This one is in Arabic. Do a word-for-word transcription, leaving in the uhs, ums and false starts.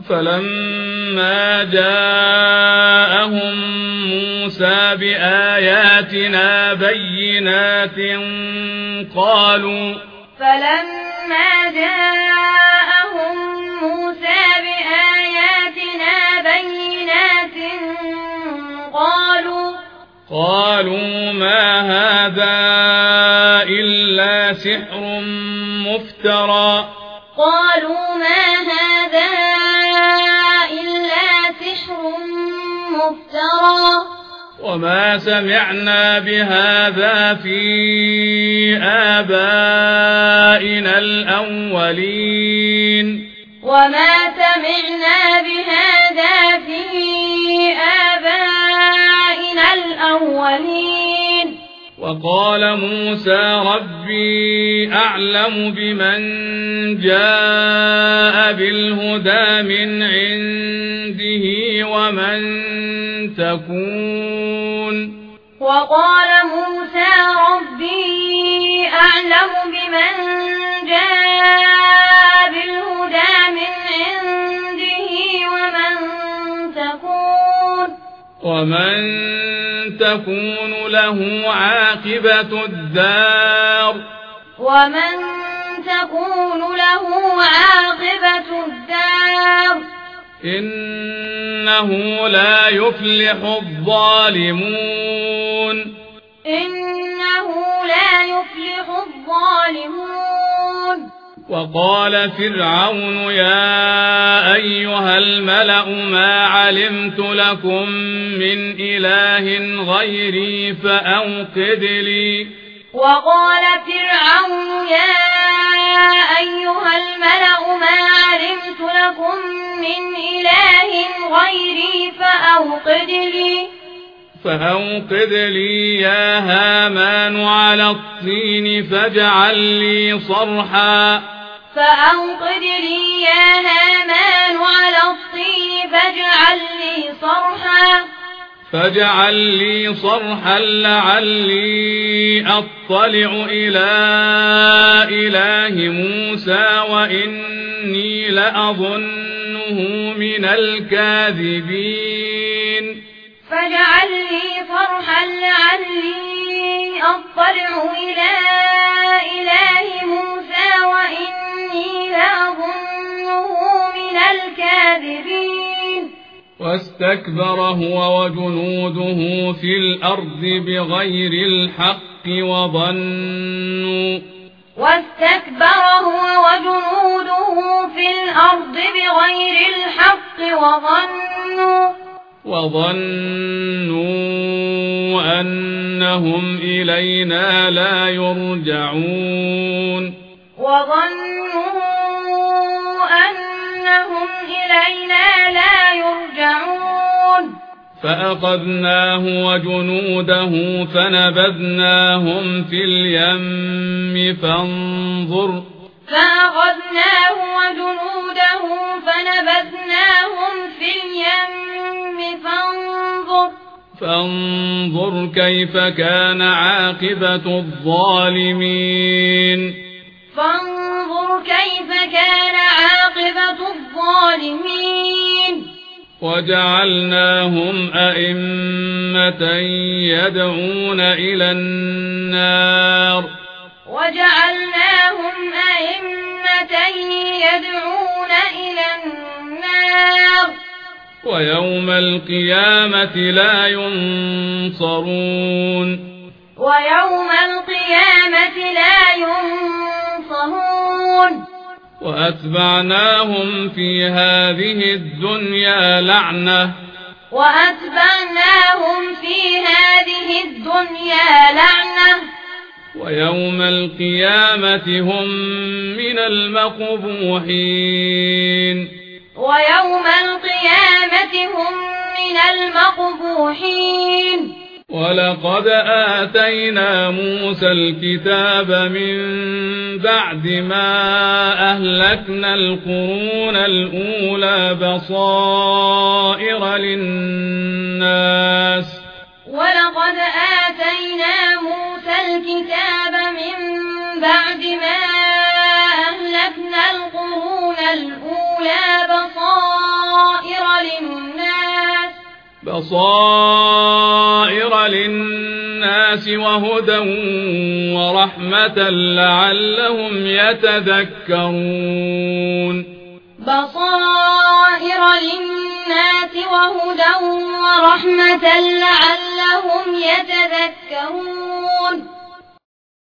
فلما جاءهم موسى بآياتنا بينات قالوا فلما جاءهم موسى بآياتنا بينات قالوا قالوا ما هذا إلا سحر مفترى قالوا ما هذا إلا سحر مفترى وما سمعنا بهذا في آبائنا الأولين وما سمعنا بهذا في آبائنا الأولين وقال موسى ربي أعلم بمن جاء بالهدى من عنده ومن تكون وقال موسى ربي أعلم بمن جاء بالهدى من عنده ومن تكون ومن تكون له عاقبة الدار ومن تكون له عاقبة الدار إنه لا يفلح الظالمون إنه لا يفلح الظالمون وقال فرعون يا أيها الملأ ما علمت لكم من إله غيري فأوقد لي وقال فرعون يا أيها الملأ ما علمت لكم من إله غيري فأوقد لي فأوقد لي يا هامان على الطين فاجعل لي صرحا فأوقد لي يا هامان على الطين فاجعل لي صرحا فاجعل لي صرحا لعلي أطلع إلى إله موسى وإني لأظنه من الكاذبين فاجعل لي صرحا لعلي أطلع إلى إله موسى وإني لأظنه من الكاذبين واستكبر هو وجنوده في الأرض بغير الحق وظنوا واستكبر هو وجنوده في الأرض بغير الحق وظنوا وظنوا أنهم إلينا لا يرجعون وظنوا أنهم إلينا لا يرجعون فأخذناه وجنوده فنبذناهم في اليم فانظر فأخذناه وجنوده فنبذناهم في اليم فانظر فانظر كيف كان عاقبة الظالمين فانظر كيف كان عاقبة الظالمين وجعلناهم أئمة يدعون إلى النار وجعلناهم أئمة يدعون إلى النار ويوم القيامة لا ينصرون ويوم القيامة لا ينصرون وأتبعناهم في هذه الدنيا لعنة وأتبعناهم في هذه الدنيا لعنة ويوم القيامة هم من المقبوحين ويوم القيامة هم من المقبوحين ولقد آتينا موسى الكتاب من بعد ما أهلكنا القرون الأولى بصائر للناس ولقد آتينا موسى الكتاب من بعد ما أهلكنا القرون الأولى بصائر بصائر للناس وهدى ورحمة لعلهم يتذكرون بصائر للناس وهدى ورحمة لعلهم يتذكرون